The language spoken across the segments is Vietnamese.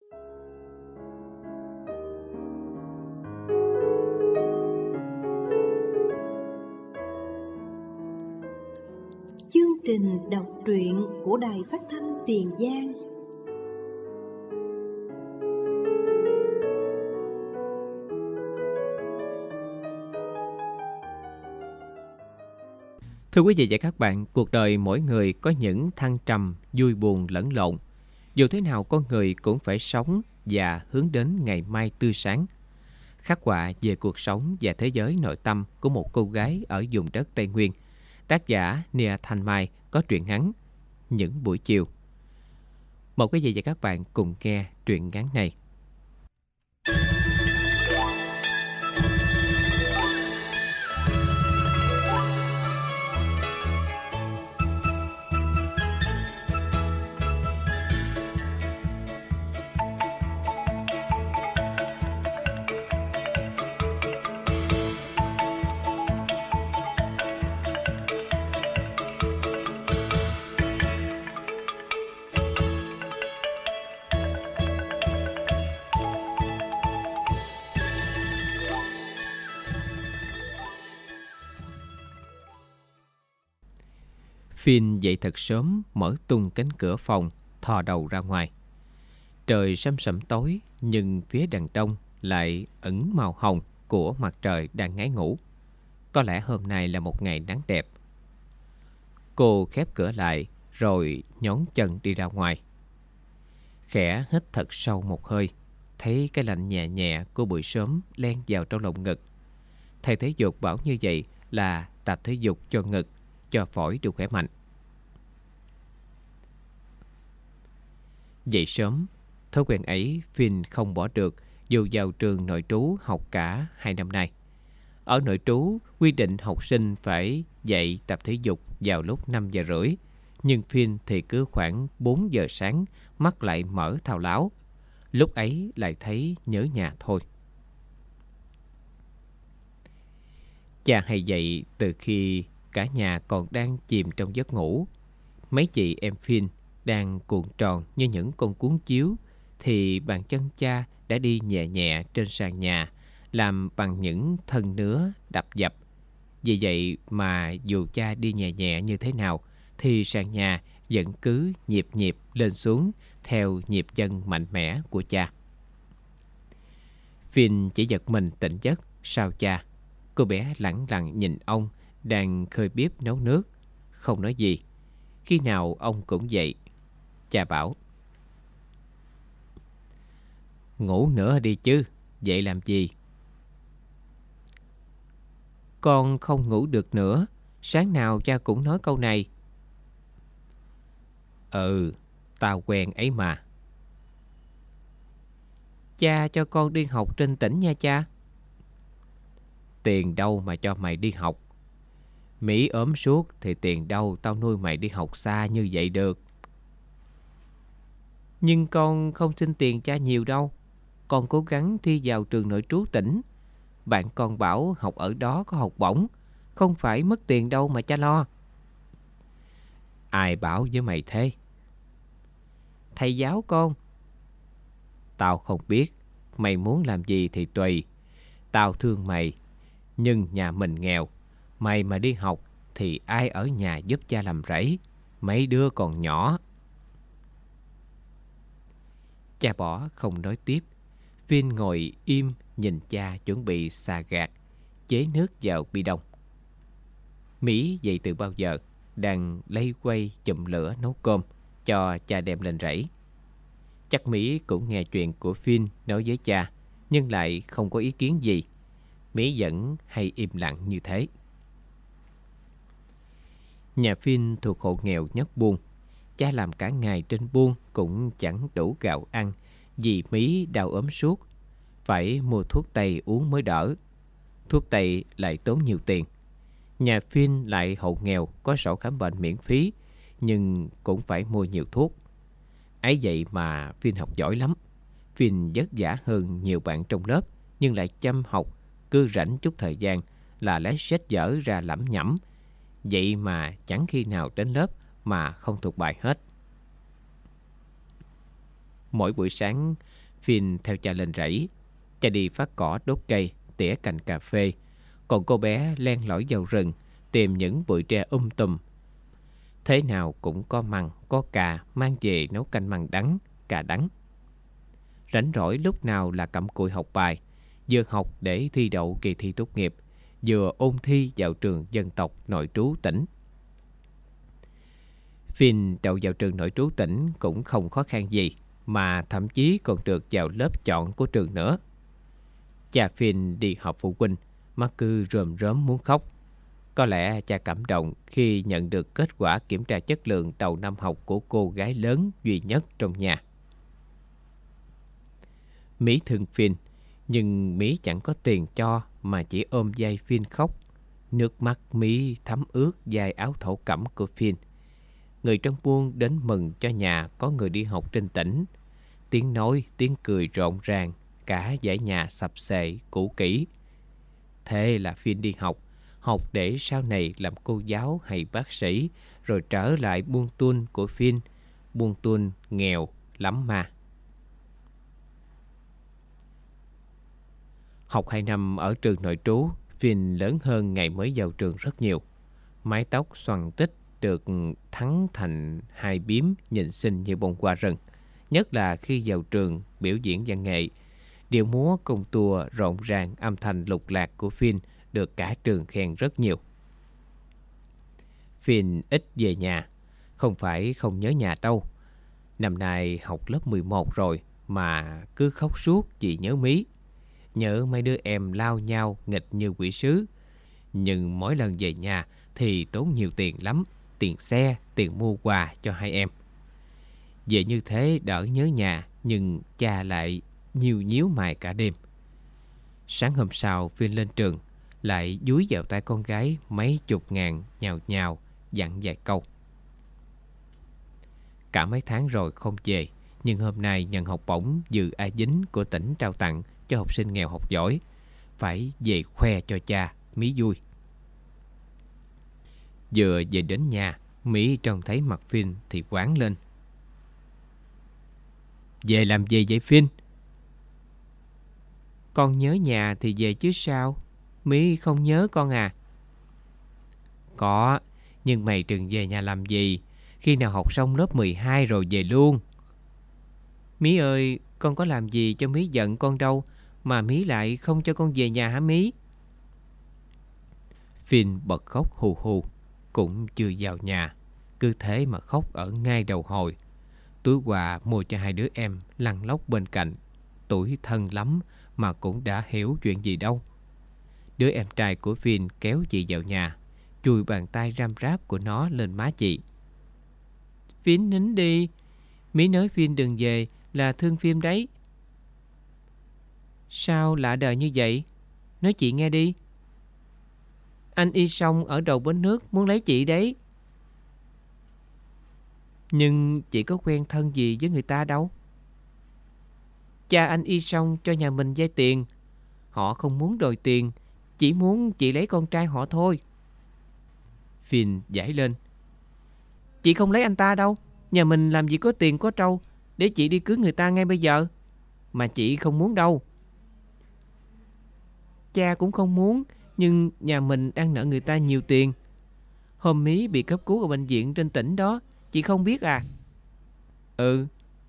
Chương trình đọc truyện của Đài Phát thanh Tiền Giang. Thưa quý vị và các bạn, cuộc đời mỗi người có những thăng trầm, vui buồn lẫn lộn. Dù thế nào con người cũng phải sống và hướng đến ngày mai tươi sáng. Khắc họa về cuộc sống và thế giới nội tâm của một cô gái ở vùng đất Tây Nguyên. Tác giả Nia Thanh Mai có truyện ngắn Những buổi chiều. Mời quý vị và các bạn cùng nghe truyện ngắn này. Phin dậy thật sớm, mở tung cánh cửa phòng, thò đầu ra ngoài. Trời săm sẩm tối, nhưng phía đằng đông lại ẩn màu hồng của mặt trời đang ngáy ngủ. Có lẽ hôm nay là một ngày nắng đẹp. Cô khép cửa lại, rồi nhón chân đi ra ngoài. Khẽ hít thật sâu một hơi, thấy cái lạnh nhẹ nhẹ của buổi sớm len vào trong lồng ngực. Thầy thể dục bảo như vậy là tập thể dục cho ngực, cho phổi được khỏe mạnh. Dậy sớm, thói quen ấy Phin không bỏ được dù vào trường nội trú học cả 2 năm nay. Ở nội trú, quy định học sinh phải dậy tập thể dục vào lúc 5 giờ rưỡi. Nhưng Phin thì cứ khoảng 4 giờ sáng, mắt lại mở thao láo. Lúc ấy lại thấy nhớ nhà thôi. Cha hay dậy từ khi cả nhà còn đang chìm trong giấc ngủ. Mấy chị em Phin đang cuộn tròn như những con cuốn chiếu, thì bàn chân cha đã đi nhẹ nhẹ trên sàn nhà, làm bằng những thân nứa đập dập. Vì vậy mà dù cha đi nhẹ nhẹ như thế nào, thì sàn nhà vẫn cứ nhịp nhịp lên xuống theo nhịp chân mạnh mẽ của cha. Phin chỉ giật mình tỉnh giấc sau cha. Cô bé lẳng lặng nhìn ông đang khơi bếp nấu nước, không nói gì. Khi nào ông cũng dậy. Cha bảo: "Ngủ nữa đi chứ, dậy làm gì?" "Con không ngủ được nữa, sáng nào cha cũng nói câu này." "Ừ, tao quen ấy mà." "Cha cho con đi học trên tỉnh nha cha." "Tiền đâu mà cho mày đi học? Mỹ ốm suốt thì tiền đâu tao nuôi mày đi học xa như vậy được." "Nhưng con không xin tiền cha nhiều đâu. Con cố gắng thi vào trường nội trú tỉnh. Bạn con bảo học ở đó có học bổng, không phải mất tiền đâu mà cha lo." "Ai bảo với mày thế?" "Thầy giáo con." "Tao không biết, mày muốn làm gì thì tùy. Tao thương mày, nhưng nhà mình nghèo. Mày mà đi học thì ai ở nhà giúp cha làm rẫy, mấy đứa còn nhỏ." Cha bỏ không nói tiếp. Phin ngồi im nhìn cha chuẩn bị xà gạt, chế nước vào bi đông. Mỹ dậy từ bao giờ, đang lay quay chùm lửa nấu cơm cho cha đem lên rẫy. Chắc Mỹ cũng nghe chuyện của Phin nói với cha, nhưng lại không có ý kiến gì. Mỹ vẫn hay im lặng như thế. Nhà Phin thuộc hộ nghèo nhất Buôn. Cha làm cả ngày trên buôn cũng chẳng đủ gạo ăn, vì Mỹ đau ốm suốt, phải mua thuốc tây uống mới đỡ. Thuốc tây lại tốn nhiều tiền. Nhà Phin lại hộ nghèo, có sổ khám bệnh miễn phí, nhưng cũng phải mua nhiều thuốc. Ấy vậy mà Phin học giỏi lắm. Phin vất vả hơn nhiều bạn trong lớp, nhưng lại chăm học, cứ rảnh chút thời gian là lấy sách vở ra lẩm nhẩm. Vậy mà chẳng khi nào đến lớp mà không thuộc bài hết. Mỗi buổi sáng, Finn theo cha lên rẫy. Cha đi phát cỏ, đốt cây, tỉa cành cà phê. Còn cô bé len lỏi vào rừng, tìm những bụi tre tùm. Thế nào cũng có măng, có cà, mang về nấu canh măng đắng, cà đắng. Rảnh rỗi lúc nào là cặm cụi học bài, vừa học để thi đậu kỳ thi tốt nghiệp, vừa ôn thi vào trường dân tộc nội trú tỉnh. Finn đậu vào trường nội trú tỉnh cũng không khó khăn gì, mà thậm chí còn được vào lớp chọn của trường nữa. Cha Finn đi họp phụ huynh, mắt cứ rơm rớm muốn khóc. Có lẽ cha cảm động khi nhận được kết quả kiểm tra chất lượng đầu năm học của cô gái lớn duy nhất trong nhà. Mỹ thương Finn, nhưng Mỹ chẳng có tiền cho mà chỉ ôm vai Finn khóc. Nước mắt Mỹ thấm ướt vai áo thổ cẩm của Finn. Người trong buôn đến mừng cho nhà có người đi học trên tỉnh. Tiếng nói, tiếng cười rộn ràng, cả dãy nhà sập xệ, cũ kỹ. Thế là Finn đi học để sau này làm cô giáo hay bác sĩ, rồi trở lại buôn tuôn của Finn. Buôn tuôn nghèo lắm mà. Học 2 năm ở trường nội trú, Finn lớn hơn ngày mới vào trường rất nhiều. Mái tóc xoăn tích được thắng thành 2 bím, nhìn xinh như bông hoa rừng. Nhất là khi vào trường biểu diễn văn nghệ, điệu múa công tua rộn ràng, âm thanh lục lạc của Finn được cả trường khen rất nhiều. Finn ít về nhà, không phải không nhớ nhà đâu. Năm nay học lớp 11 rồi mà cứ khóc suốt vì nhớ Mí. Nhớ mấy đứa em lao nhau nghịch như quỷ sứ. Nhưng mỗi lần về nhà thì tốn nhiều tiền lắm, tiền xe, tiền mua quà cho hai em. Về như thế đỡ nhớ nhà, nhưng cha lại nhíu mày cả đêm. Sáng hôm sau Finn lên trường, lại dúi vào tay con gái mấy chục ngàn nhào dặn vài câu. Cả mấy tháng rồi không về, nhưng hôm nay nhận học bổng dự A Dính của tỉnh trao tặng cho học sinh nghèo học giỏi. Phải về khoe cho cha, Mí vui. Vừa về đến nhà, Mí trông thấy mặt Finn thì quán lên. Về làm gì vậy Finn? Con nhớ nhà thì về chứ sao? Mí không nhớ con à? Có, nhưng mày đừng về nhà làm gì. Khi nào học xong lớp 12 rồi về luôn. Mí ơi, con có làm gì cho Mí giận con đâu, mà Mí lại không cho con về nhà hả Mí? Finn bật khóc hù hù, cũng chưa vào nhà, cứ thế mà khóc ở ngay đầu hồi. Túi quà mua cho hai đứa em lăn lóc bên cạnh. Tuổi thân lắm mà cũng đã hiểu chuyện gì đâu. Đứa em trai của Finn kéo chị vào nhà, chùi bàn tay ram ráp của nó lên má chị. Finn nín đi, Mí nói Finn đừng về là thương Finn đấy. Sao lạ đời như vậy? Nói chị nghe đi. Anh Y Song ở đầu bến nước muốn lấy chị đấy. Nhưng chị có quen thân gì với người ta đâu. Cha anh Y Song cho nhà mình vay tiền. Họ không muốn đòi tiền, chỉ muốn chị lấy con trai họ thôi. Finn giải lên. Chị không lấy anh ta đâu. Nhà mình làm gì có tiền có trâu để chị đi cưới người ta ngay bây giờ. Mà chị không muốn đâu. Cha cũng không muốn, nhưng nhà mình đang nợ người ta nhiều tiền. Hôm Mí bị cấp cứu ở bệnh viện trên tỉnh đó, chị không biết à? Ừ.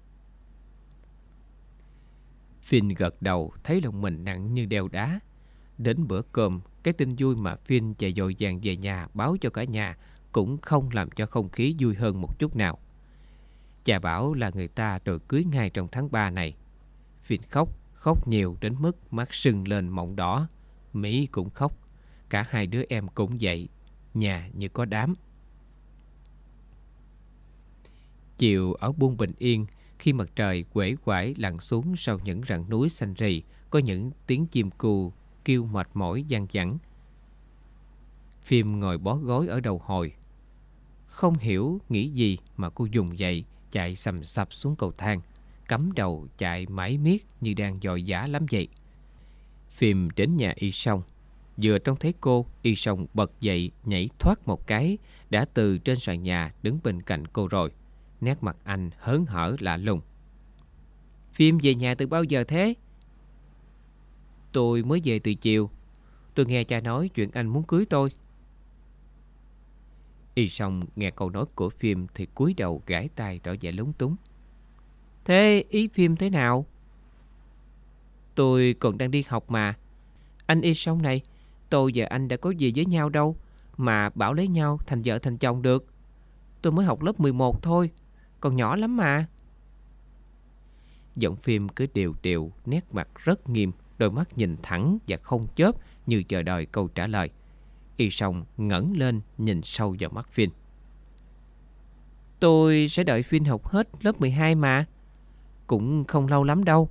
Finn gật đầu, thấy lòng mình nặng như đeo đá. Đến bữa cơm, cái tin vui mà Finn chạy vội vàng về nhà báo cho cả nhà cũng không làm cho không khí vui hơn một chút nào. Cha bảo là người ta đòi cưới ngay trong tháng 3 này. Finn khóc nhiều đến mức mắt sưng lên mọng đỏ. Mỹ cũng khóc, cả hai đứa em cũng vậy, nhà như có đám. Chiều ở buôn Bình Yên, khi mặt trời uể oải lặn xuống sau những rặng núi xanh rì, có những tiếng chim cù kêu mệt mỏi vang vẳng. Phim ngồi bó gối ở đầu hồi. Không hiểu nghĩ gì mà cô dùng dậy, chạy sầm sập xuống cầu thang, cắm đầu chạy mãi miết như đang dòi dã lắm vậy. Phim đến nhà Y Song. Vừa trông thấy cô, Y Song bật dậy nhảy thoát một cái, đã từ trên sàn nhà đứng bên cạnh cô rồi. Nét mặt anh hớn hở lạ lùng. Phim về nhà từ bao giờ thế? Tôi mới về từ chiều. Tôi nghe cha nói chuyện anh muốn cưới tôi. Y Song nghe câu nói của Phim thì cúi đầu gãi tai tỏ vẻ lúng túng. Thế ý Phim thế nào? Tôi còn đang đi học mà. Anh Y Song này, tôi và anh đã có gì với nhau đâu mà bảo lấy nhau thành vợ thành chồng được. Tôi mới học lớp 11 thôi, còn nhỏ lắm mà. Giọng Phim cứ đều đều, nét mặt rất nghiêm, đôi mắt nhìn thẳng và không chớp như chờ đợi câu trả lời. Y Song ngẩng lên nhìn sâu vào mắt Phim. Tôi sẽ đợi Phim học hết lớp 12 mà. Cũng không lâu lắm đâu.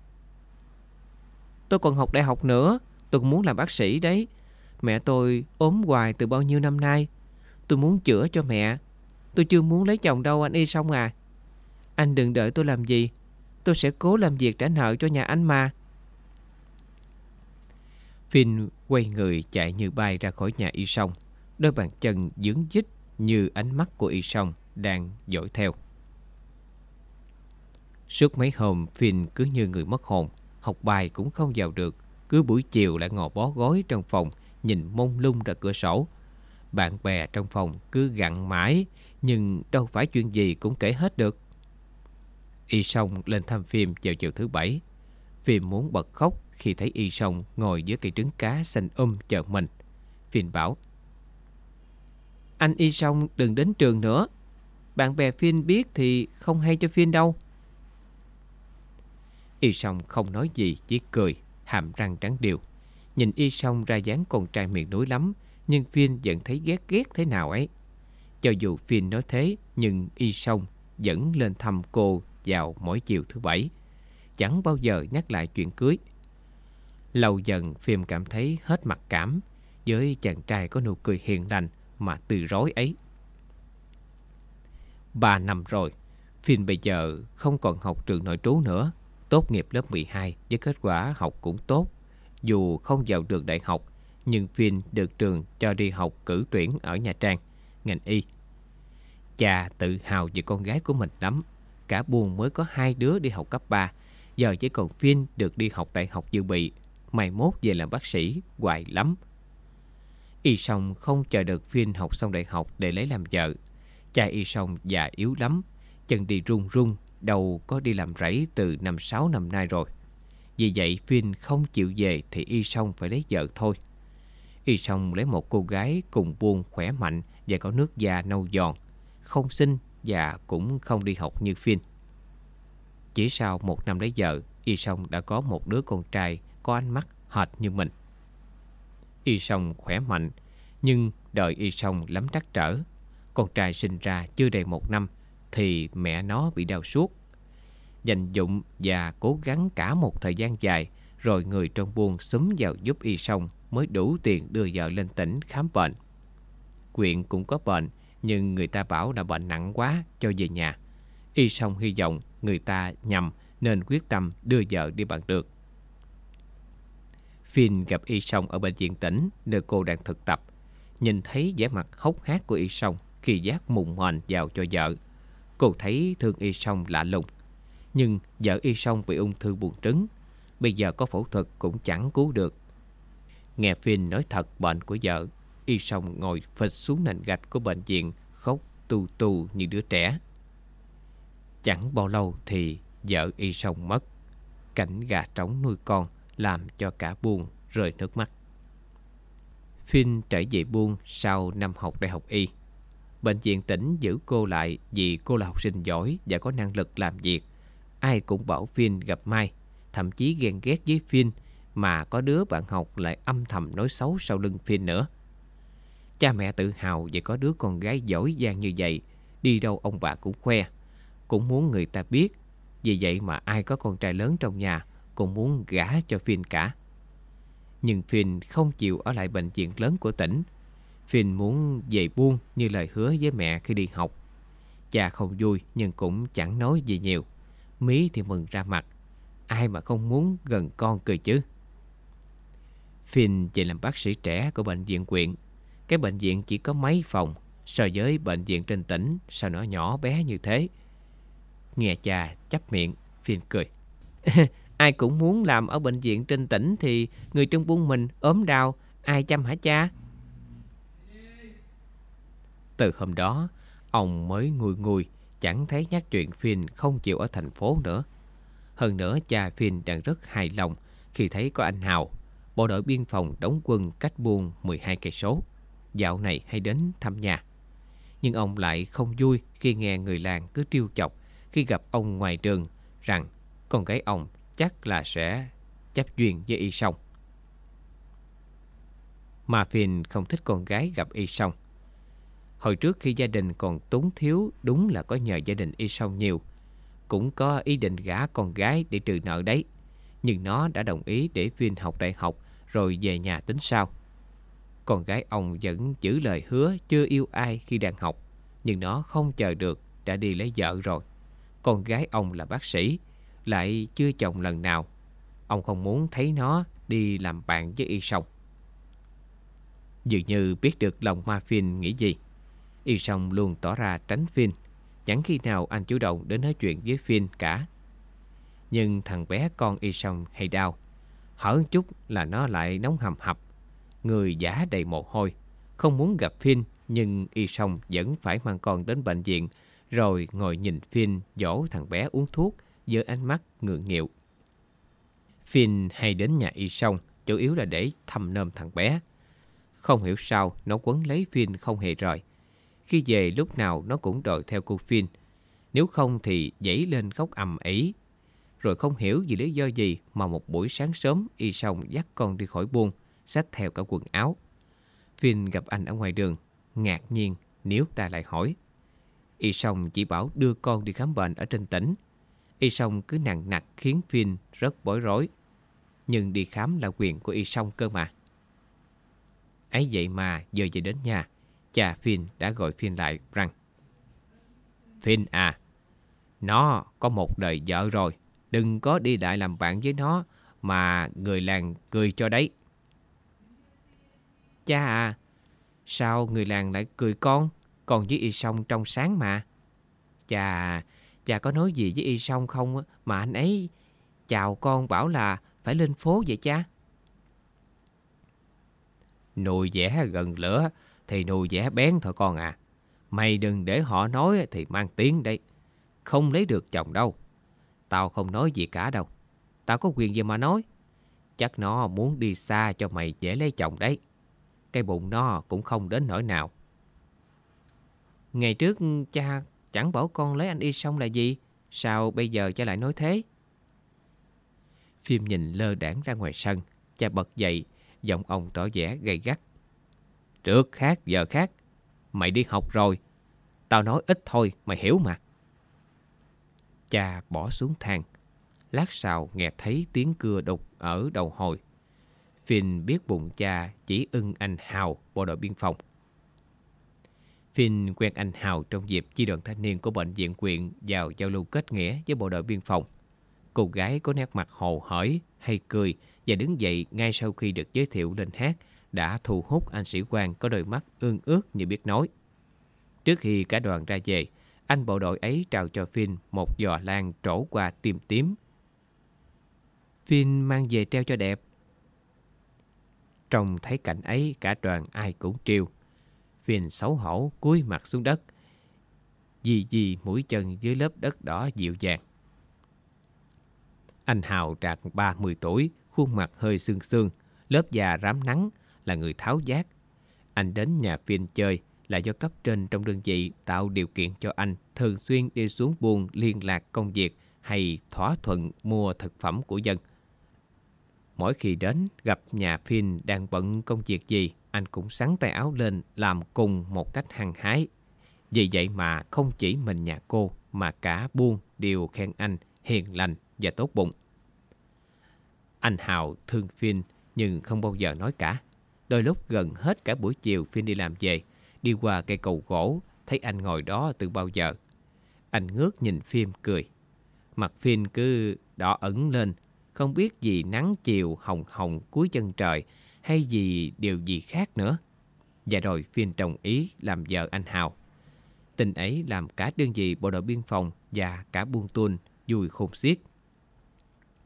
Tôi còn học đại học nữa. Tôi cũng muốn làm bác sĩ đấy. Mẹ tôi ốm hoài từ bao nhiêu năm nay. Tôi muốn chữa cho mẹ. Tôi chưa muốn lấy chồng đâu anh Y Song à. Anh đừng đợi tôi làm gì. Tôi sẽ cố làm việc trả nợ cho nhà anh mà. Phim quay người chạy như bay ra khỏi nhà Y Song. Đôi bàn chân dướng dít như ánh mắt của Y Song đang dõi theo. Suốt mấy hôm Phim cứ như người mất hồn. Học bài cũng không vào được. Cứ buổi chiều lại ngồi bó gối trong phòng, nhìn mông lung ra cửa sổ. Bạn bè trong phòng cứ gặn mãi, nhưng đâu phải chuyện gì cũng kể hết được. Y Song lên thăm Phim vào chiều thứ Bảy. Phim muốn bật khóc khi thấy Y Song ngồi dưới cây trứng cá xanh chờ mình. Phim bảo: Anh Y Song đừng đến trường nữa. Bạn bè Phim biết thì không hay cho Phim đâu. Y Song không nói gì, chỉ cười, hàm răng trắng đều. Nhìn Y Song ra dáng con trai miền núi lắm, nhưng Phim vẫn thấy ghét ghét thế nào ấy. Cho dù Phim nói thế, nhưng Y Song vẫn lên thăm cô vào mỗi chiều thứ Bảy, chẳng bao giờ nhắc lại chuyện cưới. Lâu dần Phim cảm thấy hết mặc cảm với chàng trai có nụ cười hiền lành mà từ rối ấy. 3 năm rồi, Phim bây giờ không còn học trường nội trú nữa. Tốt nghiệp lớp 12 với kết quả học cũng tốt. Dù không vào được đại học, nhưng Phim được trường cho đi học cử tuyển ở Nha Trang, ngành y. Cha tự hào về con gái của mình lắm. Cả buôn mới có 2 đứa đi học cấp 3. Giờ chỉ còn Phim được đi học đại học dự bị. Mai mốt về làm bác sĩ, hoài lắm. Y Song không chờ được Phim học xong đại học để lấy làm vợ. Cha Y Song già yếu lắm, chân đi run run, đầu có đi làm rẫy từ 5-6 năm nay rồi. Vì vậy Phim không chịu về thì Y Song phải lấy vợ thôi. Y Song lấy một cô gái cùng buôn khỏe mạnh và có nước da nâu giòn, không xinh và cũng không đi học như Phim. Chỉ sau 1 năm lấy vợ, Y Song đã có một đứa con trai có ánh mắt hệt như mình. Y Song khỏe mạnh, nhưng đời Y Song lắm trắc trở. Con trai sinh ra chưa đầy 1 năm thì mẹ nó bị đau suốt. Dành dụm và cố gắng cả một thời gian dài, rồi người trong buôn xúm vào giúp Y Song mới đủ tiền đưa vợ lên tỉnh khám bệnh. Huyện cũng có bệnh, nhưng người ta bảo là bệnh nặng quá cho về nhà. Y Song hy vọng người ta nhầm nên quyết tâm đưa vợ đi bằng được. Phim gặp Y Song ở bệnh viện tỉnh nơi cô đang thực tập. Nhìn thấy vẻ mặt hốc hác của Y Song khi vác mùng mền vào cho vợ, cô thấy thương Y Song lạ lùng. Nhưng vợ Y Song bị ung thư buồng trứng, bây giờ có phẫu thuật cũng chẳng cứu được. Nghe Phim nói thật bệnh của vợ, Y Song ngồi phịch xuống nền gạch của bệnh viện, khóc tu tu như đứa trẻ. Chẳng bao lâu thì vợ Y Song mất. Cảnh gà trống nuôi con làm cho cả buôn rơi nước mắt. Phim trở về buôn sau năm học đại học y. Bệnh viện tỉnh giữ cô lại vì cô là học sinh giỏi và có năng lực làm việc. Ai cũng bảo Phim gặp may, thậm chí ghen ghét với Phim, mà có đứa bạn học lại âm thầm nói xấu sau lưng Phim nữa. Cha mẹ tự hào về có đứa con gái giỏi giang như vậy, đi đâu ông bà cũng khoe, cũng muốn người ta biết. Vì vậy mà ai có con trai lớn trong nhà cũng muốn gả cho Phim cả. Nhưng Phim không chịu ở lại bệnh viện lớn của tỉnh. Phim muốn về buôn như lời hứa với mẹ khi đi học. Cha không vui nhưng cũng chẳng nói gì nhiều. Mí thì mừng ra mặt. Ai mà không muốn gần con cười chứ. Phim về làm bác sĩ trẻ của bệnh viện huyện. Cái bệnh viện chỉ có mấy phòng, so với bệnh viện trên tỉnh sao nó nhỏ bé như thế. Nghe cha chắp miệng, Phim cười. Ai cũng muốn làm ở bệnh viện trên tỉnh thì người trong buôn mình ốm đau, ai chăm hả cha? Từ hôm đó, ông mới nguôi nguôi, chẳng thấy nhắc chuyện Phiên không chịu ở thành phố nữa. Hơn nữa, cha Phiên đang rất hài lòng khi thấy có anh Hào, bộ đội biên phòng đóng quân cách buôn 12 cây số, dạo này hay đến thăm nhà. Nhưng ông lại không vui khi nghe người làng cứ trêu chọc khi gặp ông ngoài đường rằng con gái ông chắc là sẽ chấp duyên với Y Song. Mà Phiên không thích con gái gặp Y Song. Hồi trước khi gia đình còn túng thiếu, đúng là có nhờ gia đình Y Song nhiều. Cũng có ý định gả con gái để trừ nợ đấy. Nhưng nó đã đồng ý để Phiên học đại học rồi về nhà tính sau. Con gái ông vẫn giữ lời hứa chưa yêu ai khi đang học. Nhưng nó không chờ được, đã đi lấy vợ rồi. Con gái ông là bác sĩ, lại chưa chồng lần nào. Ông không muốn thấy nó đi làm bạn với Y Song. Dường như biết được lòng ma Phiên nghĩ gì, Y Song luôn tỏ ra tránh Phiên. Chẳng khi nào anh chủ động đến nói chuyện với Phiên cả. Nhưng thằng bé con Y Song hay đau, hở chút là nó lại nóng hầm hập, người giả đầy mồ hôi, không muốn gặp Phiên. Nhưng Y Song vẫn phải mang con đến bệnh viện, rồi ngồi nhìn Phiên dỗ thằng bé uống thuốc với ánh mắt ngượng nghịu. Phiên hay đến nhà Y Song chủ yếu là để thăm nom thằng bé. Không hiểu sao nó quấn lấy Phiên không hề rời. Khi về lúc nào nó cũng đòi theo cô Phiên, nếu không thì dãy lên khóc ầm ĩ. Rồi không hiểu vì lý do gì mà một buổi sáng sớm Y Song dắt con đi khỏi buôn, xách theo cả quần áo. Phiên gặp anh ở ngoài đường, ngạc nhiên níu ta lại hỏi. Y Song chỉ bảo đưa con đi khám bệnh ở trên tỉnh. Y Song cứ nằng nặc khiến Phiên rất bối rối. Nhưng đi khám là quyền của Y Song cơ mà. Ấy vậy mà giờ về đến nhà, cha Phiên đã gọi Phiên lại rằng: Phiên à, nó có một đời vợ rồi, đừng có đi lại làm bạn với nó mà người làng cười cho đấy. Cha à, sao người làng lại cười con với Y Song trong sáng mà. Cha có nói gì với Y Song không mà anh ấy chào con bảo là phải lên phố vậy cha? Nồi dẻ gần lửa thì nồi dẻ bén thôi con à. Mày đừng để họ nói thì mang tiếng đấy. Không lấy được chồng đâu. Tao không nói gì cả đâu. Tao có quyền gì mà nói. Chắc nó muốn đi xa cho mày dễ lấy chồng đấy. Cái bụng nó cũng không đến nỗi nào. Ngày trước cha chẳng bảo con lấy anh Y Song là gì. Sao bây giờ cha lại nói thế? Phim nhìn lơ đãng ra ngoài sân. Cha bật dậy, giọng ông tỏ vẻ gay gắt. Trước khác giờ khác. Mày đi học rồi. Tao nói ít thôi mày hiểu mà. Cha bỏ xuống thang. Lát sau nghe thấy tiếng cưa đục ở đầu hồi. Phiên biết bụng cha chỉ ưng anh Hào, bộ đội biên phòng. Phiên quen anh Hào trong dịp chi đoàn thanh niên của bệnh viện huyện vào giao lưu kết nghĩa với bộ đội biên phòng. Cô gái có nét mặt hồ hởi, hay cười và đứng dậy ngay sau khi được giới thiệu lên hát đã thu hút anh sĩ quan có đôi mắt ương ước như biết nói. Trước khi cả đoàn ra về, anh bộ đội ấy trao cho Phiên một giò lan trổ qua tím tím. Phiên mang về treo cho đẹp. Trông thấy cảnh ấy, cả đoàn ai cũng trêu. Phiên xấu hổ cúi mặt xuống đất, dì mũi chân dưới lớp đất đỏ dịu dàng. Anh Hào trạc 30 tuổi, khuôn mặt hơi xương xương, lớp da rám nắng, là người tháo vát. Anh đến nhà Phiên chơi là do cấp trên trong đơn vị tạo điều kiện cho anh thường xuyên đi xuống buôn liên lạc công việc hay thỏa thuận mua thực phẩm của dân. Mỗi khi đến gặp nhà Phiên đang bận công việc gì, anh cũng xắn tay áo lên làm cùng một cách hăng hái. Vì vậy mà không chỉ mình nhà cô mà cả buôn đều khen anh hiền lành và tốt bụng. Anh Hào thương Phiên nhưng không bao giờ nói cả. Đôi lúc gần hết cả buổi chiều Phiên đi làm về, đi qua cây cầu gỗ, thấy anh ngồi đó từ bao giờ. Anh ngước nhìn Phiên cười. Mặt Phiên cứ đỏ ẩn lên, không biết vì nắng chiều hồng hồng cuối chân trời hay vì điều gì khác nữa. Và rồi Phiên đồng ý làm vợ anh Hào. Tình ấy làm cả đơn vị bộ đội biên phòng và cả buôn tuôn vui khôn xiết.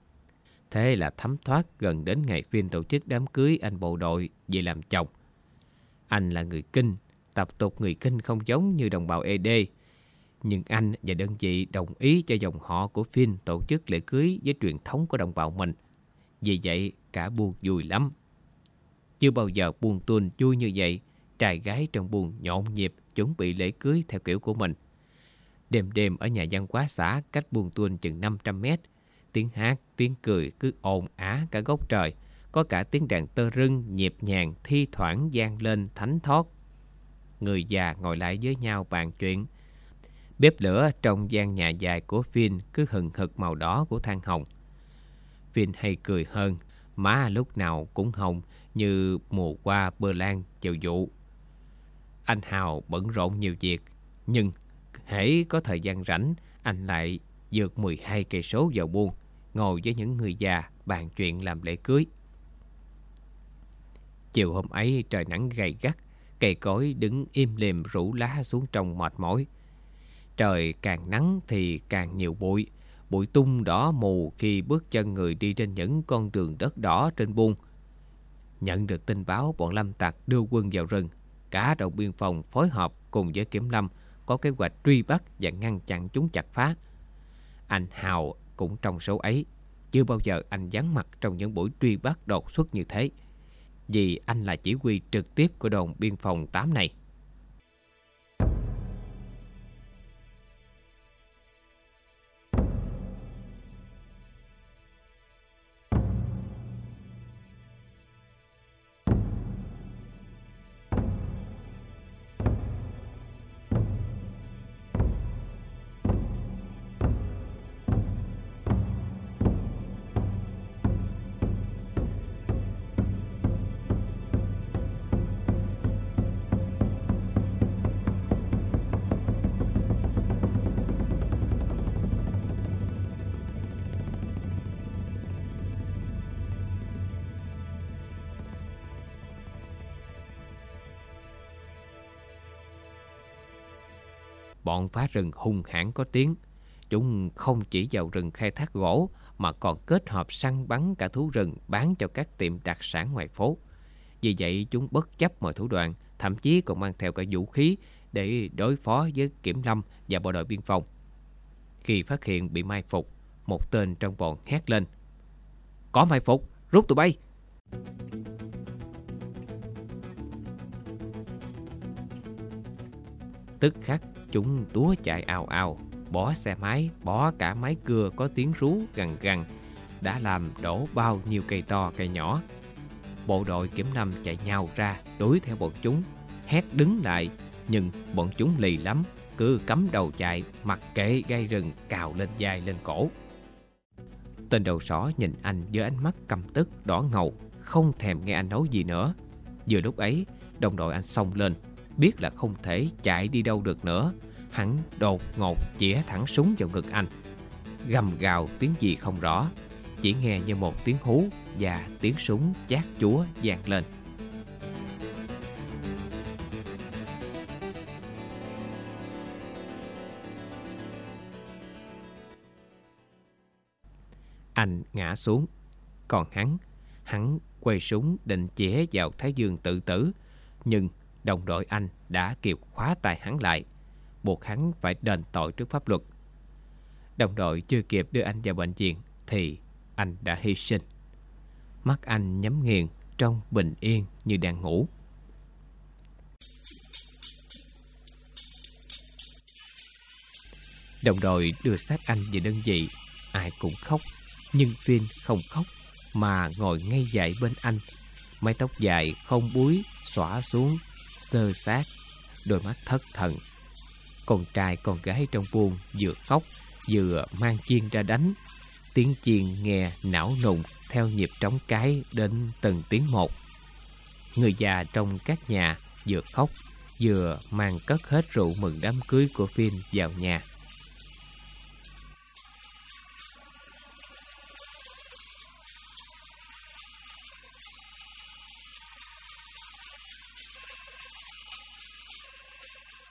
Thế là thấm thoát gần đến ngày Phiên tổ chức đám cưới anh bộ đội về làm chồng. Anh là người Kinh, tập tục người Kinh không giống như đồng bào ED. Nhưng anh và đơn vị đồng ý cho dòng họ của Phiên tổ chức lễ cưới với truyền thống của đồng bào mình. Vì vậy cả buôn vui lắm. Chưa bao giờ buôn tuôn vui như vậy. Trai gái trong buôn nhộn nhịp chuẩn bị lễ cưới theo kiểu của mình. Đêm đêm ở nhà văn hóa xã cách buôn tuôn chừng 500 mét. Tiếng hát, tiếng cười cứ ồn ả cả góc trời. Có cả tiếng đàn tơ rưng nhịp nhàng thi thoảng vang lên thánh thót. Người già ngồi lại với nhau bàn chuyện. Bếp lửa trong gian nhà dài của Phiên cứ hừng hực màu đỏ của than hồng. Phiên hay cười hơn, má lúc nào cũng hồng như mùa qua bơ lan chào vụ. Anh Hào bận rộn nhiều việc, nhưng hễ có thời gian rảnh, anh lại vượt 12 cây số vào buôn, ngồi với những người già bàn chuyện làm lễ cưới. Chiều hôm ấy trời nắng gay gắt, cây cối đứng im lìm rủ lá xuống trông mệt mỏi. Trời càng nắng thì càng nhiều bụi, bụi tung đỏ mù khi bước chân người đi trên những con đường đất đỏ trên buôn. Nhận được tin báo bọn lâm tặc đưa quân vào rừng, cả đồn biên phòng phối hợp cùng với kiểm lâm có kế hoạch truy bắt và ngăn chặn chúng chặt phá. Anh Hào cũng trong số ấy. Chưa bao giờ anh vắng mặt trong những buổi truy bắt đột xuất như thế, vì anh là chỉ huy trực tiếp của đồn biên phòng 8 này. Bọn phá rừng hung hãn có tiếng. Chúng không chỉ vào rừng khai thác gỗ mà còn kết hợp săn bắn cả thú rừng bán cho các tiệm đặc sản ngoài phố. Vì vậy chúng bất chấp mọi thủ đoạn, thậm chí còn mang theo cả vũ khí để đối phó với kiểm lâm và bộ đội biên phòng. Khi phát hiện bị mai phục, một tên trong bọn hét lên: "Có mai phục, rút tụi bay!" Tức khắc chúng túa chạy ào ào, bỏ xe máy, bỏ cả máy cưa có tiếng rú gằn gằn, đã làm đổ bao nhiêu cây to cây nhỏ. Bộ đội kiểm lâm chạy nhào ra đuổi theo bọn chúng, hét đứng lại, nhưng bọn chúng lì lắm, cứ cắm đầu chạy, mặc kệ gai rừng cào lên vai lên cổ. Tên đầu sỏ nhìn anh với ánh mắt căm tức đỏ ngầu, không thèm nghe anh nói gì nữa. Vừa lúc ấy, đồng đội anh xông lên, biết là không thể chạy đi đâu được nữa, hắn đột ngột chĩa thẳng súng vào ngực anh. Gầm gào tiếng gì không rõ, chỉ nghe như một tiếng hú và tiếng súng chát chúa vang lên. Anh ngã xuống, còn hắn quay súng định chĩa vào thái dương tự tử, nhưng đồng đội anh đã kịp khóa tay hắn lại, buộc hắn phải đền tội trước pháp luật. Đồng đội chưa kịp đưa anh vào bệnh viện thì anh đã hy sinh. Mắt anh nhắm nghiền trong bình yên như đang ngủ. Đồng đội đưa xác anh về đơn vị, ai cũng khóc, nhưng Phiên không khóc mà ngồi ngay dậy bên anh, mái tóc dài không búi xõa xuống xơ xác, đôi mắt thất thần. Con trai con gái trong buôn vừa khóc vừa mang chiên ra đánh. Tiếng chiên nghe não nùng theo nhịp trống cái đến từng tiếng một. Người già trong các nhà vừa khóc vừa mang cất hết rượu mừng đám cưới của Phiên vào nhà.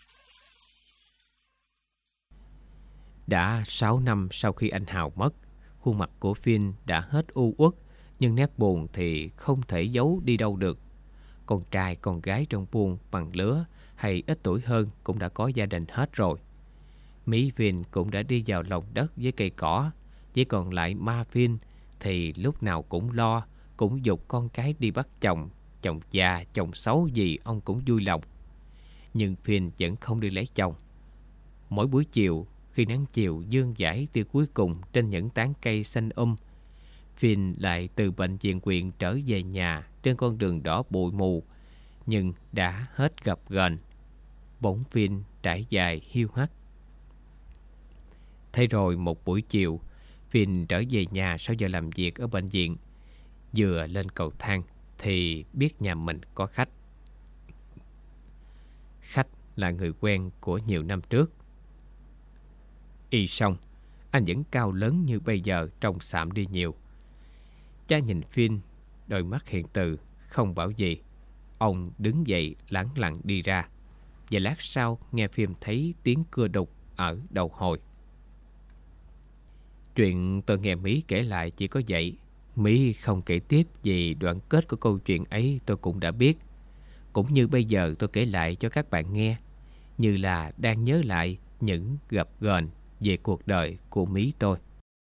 Đã 6 năm sau khi anh Hào mất, Khuôn mặt của Finn đã hết u uất, nhưng nét buồn thì không thể giấu đi đâu được. Con trai con gái trong buôn bằng lứa hay ít tuổi hơn cũng đã có gia đình hết rồi. Mỹ Finn cũng đã đi vào lòng đất với cây cỏ. Chỉ còn lại ma Finn thì lúc nào cũng lo, cũng giục con cái đi bắt chồng. Chồng già, chồng xấu gì ông cũng vui lòng. Nhưng Finn vẫn không đi lấy chồng. Mỗi buổi chiều, khi nắng chiều dương dãi tia cuối cùng trên những tán cây xanh Finn lại từ bệnh viện huyện trở về nhà trên con đường đỏ bụi mù, nhưng đã hết gập ghềnh. Bỗng Finn trải dài hiu hắt. Thế rồi một buổi chiều, Finn trở về nhà sau giờ làm việc ở bệnh viện. Vừa lên cầu thang thì biết nhà mình có khách. Khách là người quen của nhiều năm trước. Y xong, anh vẫn cao lớn như bây giờ, trông xạm đi nhiều. Cha nhìn Finn, đôi mắt hiện từ, không bảo gì. Ông đứng dậy lẳng lặng đi ra. Và lát sau nghe phim thấy tiếng cưa đục ở đầu hồi. Chuyện tôi nghe Mỹ kể lại chỉ có vậy. Mỹ không kể tiếp vì đoạn kết của câu chuyện ấy tôi cũng đã biết. Cũng như bây giờ tôi kể lại cho các bạn nghe, như là đang nhớ lại những gập ghềnh về cuộc đời của Mỹ tôi.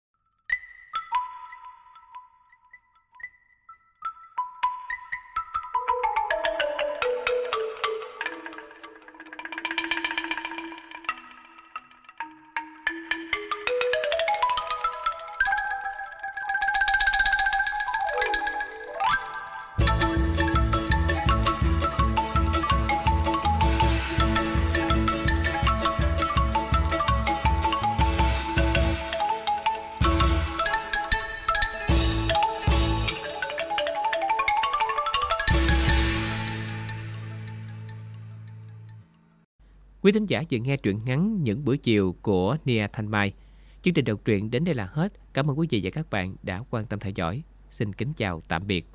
Quý thính giả vừa nghe truyện ngắn Những Bữa Chiều của Nia Thanh Mai. Chương trình đọc truyện đến đây là hết. Cảm ơn quý vị và các bạn đã quan tâm theo dõi. Xin kính chào tạm biệt.